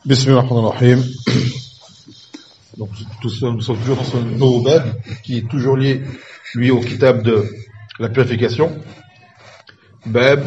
Bismillahirrahmanirrahim. Donc, nous sommes toujours dans ce nouveau bab qui est toujours lié, lui, au kitab de la purification. Bab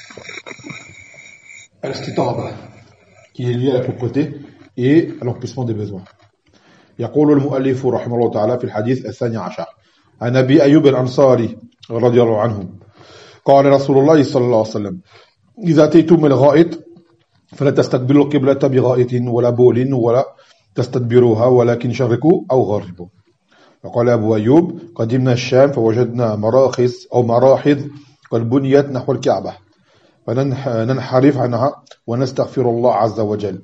al-istitaba, qui est lié à la propreté et à l'accomplissement des besoins. يقول المؤلف رحمه الله تعالى في الحديث الثاني عشر عن أبي أيوب الأنصاري رضي الله عنه قال رسول الله صلى الله عليه وسلم إذا أتيتم الغائط فلا تستقبلوا القبلة بغائط ولا بول ولا تستدبروها ولكن شرقوا أو غربوا. وقال أبو أيوب قدمنا الشام فوجدنا مراحض قد بنيت نحو الكعبة فننحرف عنها ونستغفر الله عز وجل.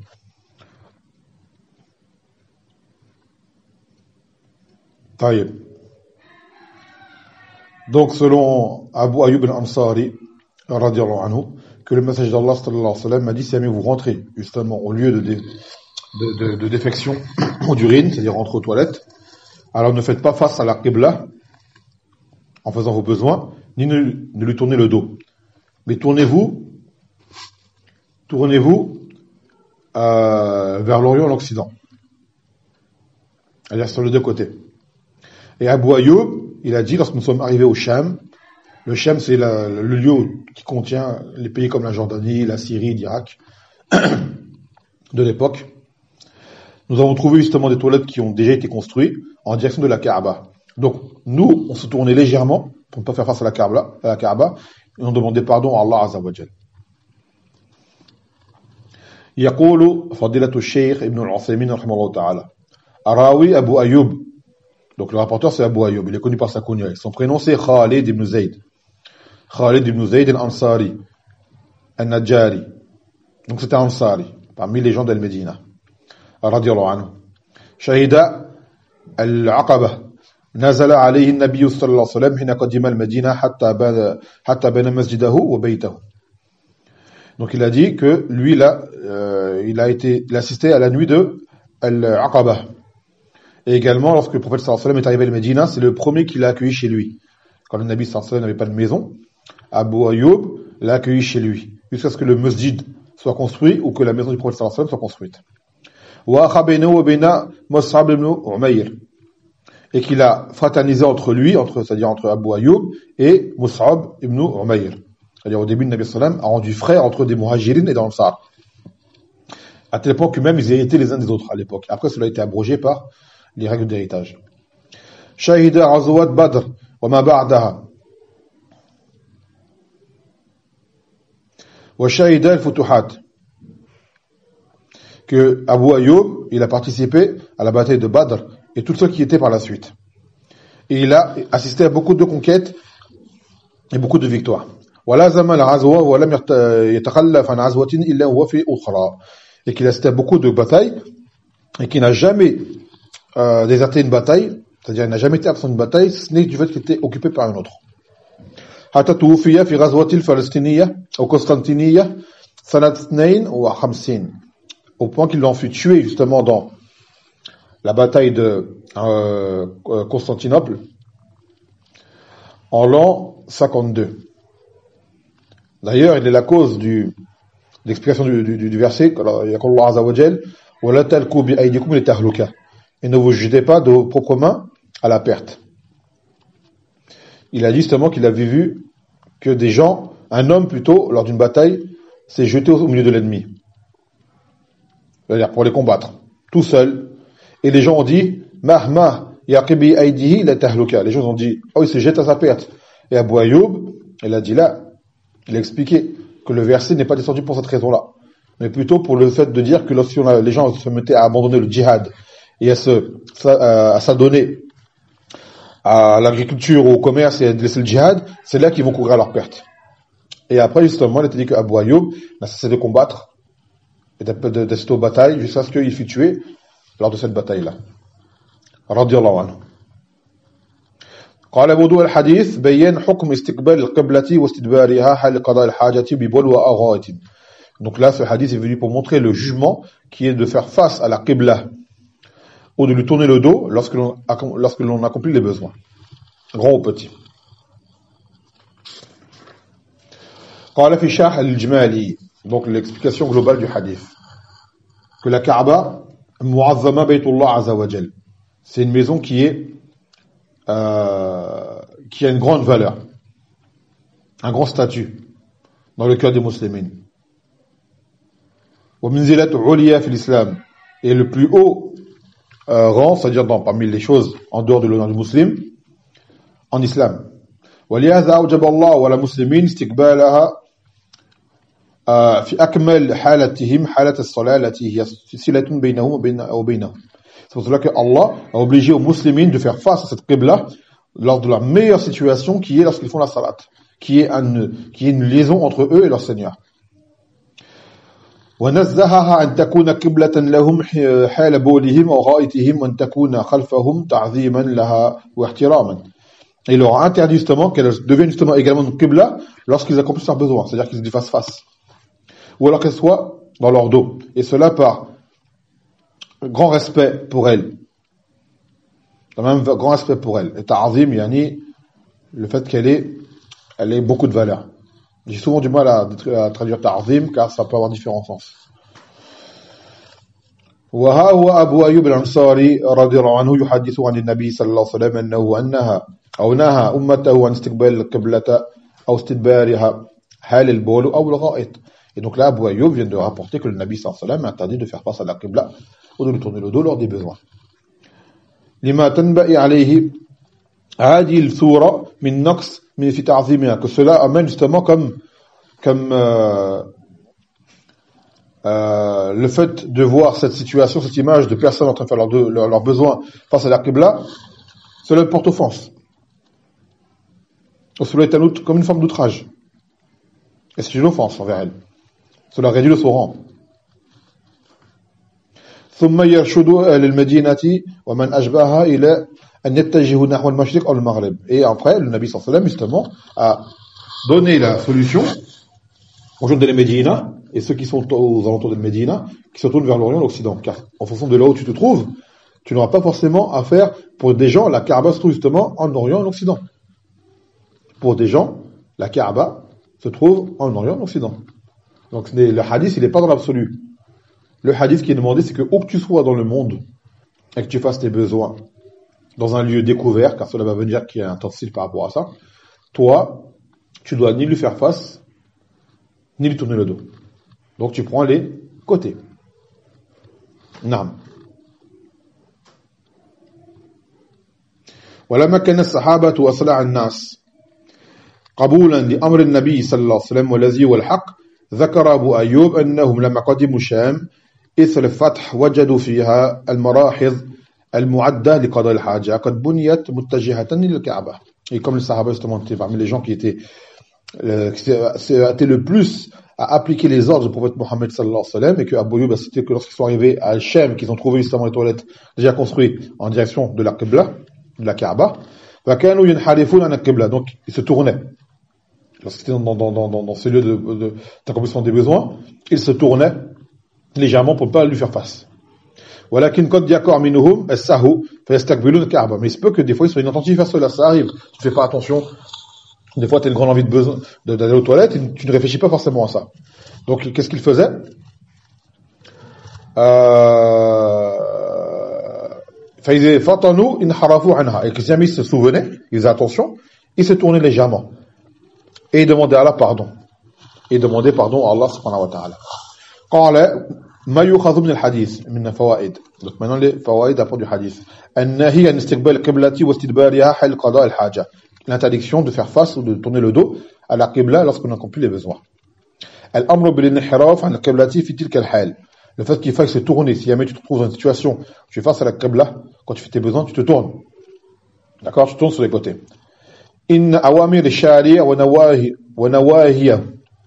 طيب. Donc selon Abu Ayyub al-Ansari radiyallahu anhu, que le message d'Allah sallallahu alayhi wa sallam m'a dit, si jamais vous rentrez justement au lieu de défection ou d'urine, c'est-à-dire rentrez aux toilettes, alors ne faites pas face à la qibla en faisant vos besoins, ni ne lui tournez le dos. Mais tournez-vous vers l'Orient et l'Occident. C'est-à-dire sur les deux côtés. Et Abu Ayyub, il a dit, lorsque nous sommes arrivés au Sham, le Sham, c'est le lieu qui contient les pays comme la Jordanie, la Syrie, l'Irak, de l'époque. Nous avons trouvé justement des toilettes qui ont déjà été construites en direction de la Kaaba. Donc, nous, on se tournait légèrement pour ne pas faire face à la Kaaba, et on demandait pardon à Allah Azza wa Jal. يقول فضيلة الشيخ ابن العثيمين رحمه الله تعالى أراوي أبو أيوب. Donc le rapporteur c'est Abu Ayyub, il est connu par sa kunya. Son prénom c'est Khalid ibn Zayd. Khalid ibn Zayd al-Ansari, al-Najjari. Donc c'était Ansari, parmi les gens d'Al-Médina. Radiyallahu anhu. Shahida al-Aqaba. نزل عليه النبي صلى الله عليه وسلم حين قدم المدينة حتى بنى مسجده وبيته. Donc il a dit que lui là, il a assisté à la nuit de al-Aqaba. Et également, lorsque le prophète sallallahu alayhi wa sallam est arrivé à Médina, c'est le premier qui l'a accueilli chez lui. Quand le Nabi sallallahu alayhi wa sallam n'avait pas de maison, Abu Ayyub l'a accueilli chez lui, jusqu'à ce que le masjid soit construit ou que la maison du prophète sallallahu alayhi wa sallam soit construite. Wa khabaynahu wa bayna Mus'ab ibn Umayr. Et qu'il a fraternisé c'est-à-dire entre Abu Ayyub et Mus'ab ibn Umayr. C'est-à-dire au début, le Nabi sallallahu alayhi wa sallam a rendu frère entre des muhajirin et des ansar. À telle époque que même ils héritaient les uns des autres à l'époque. Après, cela a été abrogé par les règles d'héritage. Shahida Ghazwat Badr wa ma ba'daha wa shahida al-futuhat. Que Abu Ayyub, il a participé à la bataille de Badr et tout ce qui était par la suite. Et il a assisté à beaucoup de conquêtes et beaucoup de victoires. Wa lazama al-ghazwa wa lam yatakhallaf an ghazwatin illa huwa fi ukhra. Et qu'il a assisté à beaucoup de batailles et qu'il n'a jamais déserté une bataille, c'est-à-dire il n'a jamais été absent d'une bataille, ce n'est du fait qu'il était occupé par une autre. حتى توفي في غزوة الفلسطينية أو قسطنطينية سنة 52, au point qu'il en fut tué justement dans la bataille de Constantinople en l'an 52. D'ailleurs, il est la cause de l'explication du verset, يقول الله عز وجل ولا تلقوا بأيديكم لتهلكوا. Et ne vous jetez pas de vos propres mains à la perte. Il a dit justement qu'il avait vu que un homme plutôt, lors d'une bataille, s'est jeté au milieu de l'ennemi. C'est-à-dire pour les combattre, tout seul. Et les gens ont dit, Mahma yaqibi aydihi la tahluka. Les gens ont dit, oh, il se jette à sa perte. Et Abu Ayyub, il a dit là, il a expliqué que le verset n'est pas descendu pour cette raison-là, mais plutôt pour le fait de dire que lorsque les gens se mettaient à abandonner le djihad, et à s'adonner à l'agriculture, au commerce et à laisser le djihad, c'est là qu'ils vont courir à leur perte. Et après, justement, il a dit que Abu Ayyub n'a cessé de combattre et d'assister aux batailles jusqu'à ce qu'il fût tué lors de cette bataille-là. Radiyallahu anhu. قال وضوء الحديث بيان حكم استقبال القبلة واستدبارها حال قضاء الحاجة ببول وأغائط. Donc là, ce hadith est venu pour montrer le jugement qui est de faire face à la qibla ou de lui tourner le dos lorsque l'on accomplit les besoins, grand ou petit. قال في شرح الإجمالي, donc l'explication globale du hadith. que la Kaaba, Mu'azzama Baytullah Azza wa Jal, c'est une maison qui a une grande valeur, un grand statut dans le cœur des musulmans. Wa minzilat uliya fi l'islam, et le plus haut rang, c'est-à-dire parmi les choses en dehors de l'honneur du musulman, en islam. ولهذا أوجب الله على المسلمين استقبالها في أكمل حالتهم حالة الصلاة التي هي صلة بينهم وبينه. C'est pour cela que Allah a obligé aux musulmans de faire face à cette qibla lors de la meilleure situation qui est lorsqu'ils font la salat, qui est une liaison entre eux et leur Seigneur. ونزهها أن تكون قبلة لهم حال بولهم أو غائطهم وأن تكون خلفهم تعظيما لها واحتراما. Et il leur a interdit justement qu'elle devienne justement également une qibla lorsqu'ils accomplissent leurs besoins, c'est-à-dire qu'ils y fassent face. Ou alors qu'elle soit dans leur dos. Et cela par grand respect pour elle. Quand même grand respect pour elle. Et ta'azim, yani, le fait qu'elle ait beaucoup de valeur. J'ai souvent du mal à traduire ta'azim car ça peut avoir différents sens. وها هو أبو أيوب الأنصاري رضي الله عنه يحدث عن النبي صلى الله عليه وسلم أنه نهى أمته عن استقبال القبلة أو استدبارها حال البول أو الغائط. Et donc là, Abu Ayyub vient de rapporter que le Nabi sallallahu alayhi wa sallam a interdit de faire face à la qibla ou de lui tourner le dos lors des besoins. لما تنبئ عليه هذه الصورة من نقص من في تعظيمها, que cela amène justement comme le fait de voir cette situation, cette image de personnes en train de faire leurs besoins face à la qibla, cela porte offense. Cela est comme une forme d'outrage. Et c'est une offense envers elle. Cela réduit le son rang. ثم يرشد أهل المدينة ومن أشبهها إلى أن يتجهوا نحو المشرق أو المغرب. Et après, le Nabi sallallahu alayhi wa sallam justement a donné la solution aux gens de la Médina et ceux qui sont aux alentours de la Médina, qui se tournent vers l'Orient et l'Occident. Car en fonction de là où tu te trouves, tu n'auras pas forcément à faire, pour des gens, la Kaaba se trouve justement en Orient et en Occident. Pour des gens, la Kaaba se trouve en Orient et en Occident. Donc le hadith, il n'est pas dans l'absolu. Le hadith qui est demandé, c'est que où que tu sois dans le monde et que tu fasses tes besoins dans un lieu découvert, car cela va venir qu'il y a un tensile par rapport à ça, toi, tu dois ni lui faire face, ni lui tourner le dos. Donc tu prends les côtés. Naam. ولما كان الصحابة وأصلع الناس قبولا لأمر النبي صلى الله عليه وسلم والذي هو الحق ذكر أبو أيوب أنهم لما قدموا الشام إثر الفتح وجدوا فيها المراحض المعدة لقضاء الحاجة قد بنيت متجهة للكعبة. Et comme les Sahaba justement étaient parmi les gens qui étaient le plus à appliquer les ordres du prophète Mohammed sallallahu alayhi wa sallam, et que Abu Ayyub a cité que lorsqu'ils sont arrivés à Al-Shem, qu'ils ont trouvé justement les toilettes déjà construites en direction de la Qibla, de la Kaaba, donc ils se tournaient. Lorsqu'ils étaient dans ce lieu d'accomplissement des besoins, ils se tournaient légèrement pour ne pas lui faire face. Mais il se peut que des fois ils soient inattentifs à cela, ça arrive. Tu fais pas attention. Des fois, tu as une grande envie d'aller aux toilettes et tu ne réfléchis pas forcément à ça. Donc, qu'est-ce qu'ils faisaient et que jamais ils se souvenaient, ils faisaient attention, ils se tournaient légèrement. Et ils demandaient à Allah pardon. Et demandaient pardon à Allah subhanahu wa ta'ala. قال ما يؤخذ من الحديث من فوائد. Donc maintenant les fawaïd à propos du hadith. النهي عن استقبال القبلة واستدبارها حال قضاء الحاجة. L'interdiction de faire face ou de tourner le dos à la qibla lorsqu'on accomplit les besoins. الأمر بالانحراف عن القبلة في تلك الحال. Le fait qu'il faille se tourner, si jamais tu te trouves dans une situation où tu es face à la qibla, quand tu fais tes besoins, tu te tournes. D'accord, tu tournes sur les côtés. إن أوامر الشارع ونواهيه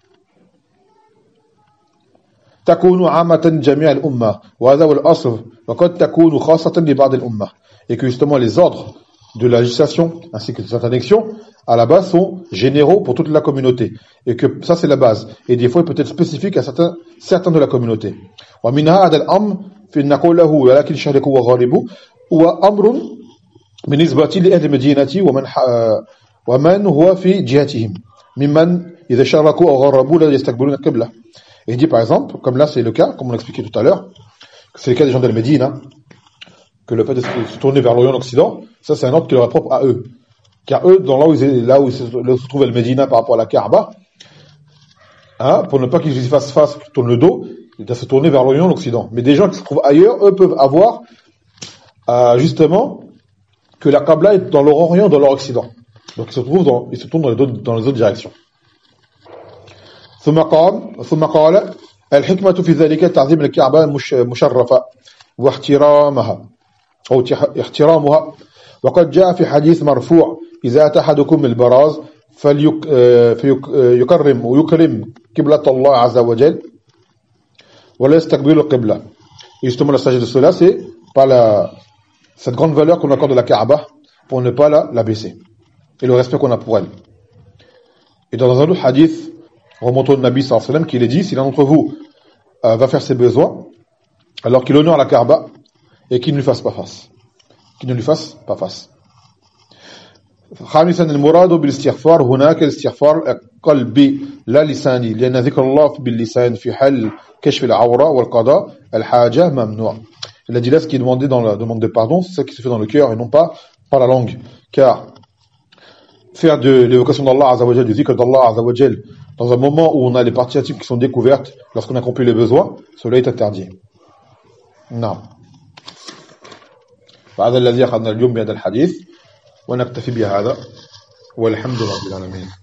تكون عامة جميع الأمة وهذا هو الأصل وقد تكون خاصة لبعض الأمة. Et que justement les ordres de la législation ainsi que des interdictions à la base sont généraux pour toute la communauté et que ça c'est la base et des fois il peut être spécifique à certains de la communauté. ومن هذا الأمر في نقوله ولكن شرق وغارب هو أمر بالنسبة لأهل المدينة ومن هو في جهتهم ممن إذا شاركوا أو غربوا لا يستقبلون القبلة. Et il dit par exemple, comme là c'est le cas, comme on l'expliquait tout à l'heure, c'est le cas des gens d'Al-Médine, hein, que le fait de se tourner vers l'Orient, l'Occident, ça c'est un ordre qui leur est propre à eux. Car eux, là où ils se trouvent Al-Médine par rapport à la Kaaba, hein, pour ne pas qu'ils y fassent face, qu'ils tournent le dos, ils doivent se tourner vers l'Orient, l'Occident. Mais des gens qui se trouvent ailleurs, eux peuvent avoir, justement, que la Kaaba est dans leur Orient, dans leur Occident. Donc ils se tournent dans les autres directions. ثم قال الحكمة في ذلك تعظيم الكعبة مشرفة واحترامها أو احترامها وقد جاء في حديث مرفوع إذا أتى أحدكم البراز فيكرم ويكرم قبلة الله عز وجل ولا يستقبل القبلة. Et justement la sagesse de cela c'est pas cette grande valeur qu'on accorde à la Kaaba pour ne pas la baisser et le respect qu'on a pour elle. Et dans un autre hadith remontant de Nabi sallallahu alayhi wa sallam, qu'il est dit, si l'un d'entre vous va faire ses besoins, alors qu'il honore la Kaaba, et qu'il ne lui fasse pas face. Qu'il ne lui fasse pas face. خامسا المراد بالاستغفار هناك الاستغفار قلبي لا لساني لأن ذكر الله باللسان في حال كشف العورة والقضاء الحاجة ممنوع. Il a dit là ce qui est demandé dans la demande de pardon, c'est ce qui se fait dans le cœur et non pas par la langue. Car faire de l'évocation d'Allah Azzawajal, du zikr d'Allah Azzawajal, dans un moment où on a les parties intimes qui sont découvertes, lorsqu'on accomplit les besoins, cela est interdit. Non. فهذا الذي أخذنا اليوم بهذا الحديث ونكتفي بهذا والحمد لله رب العالمين.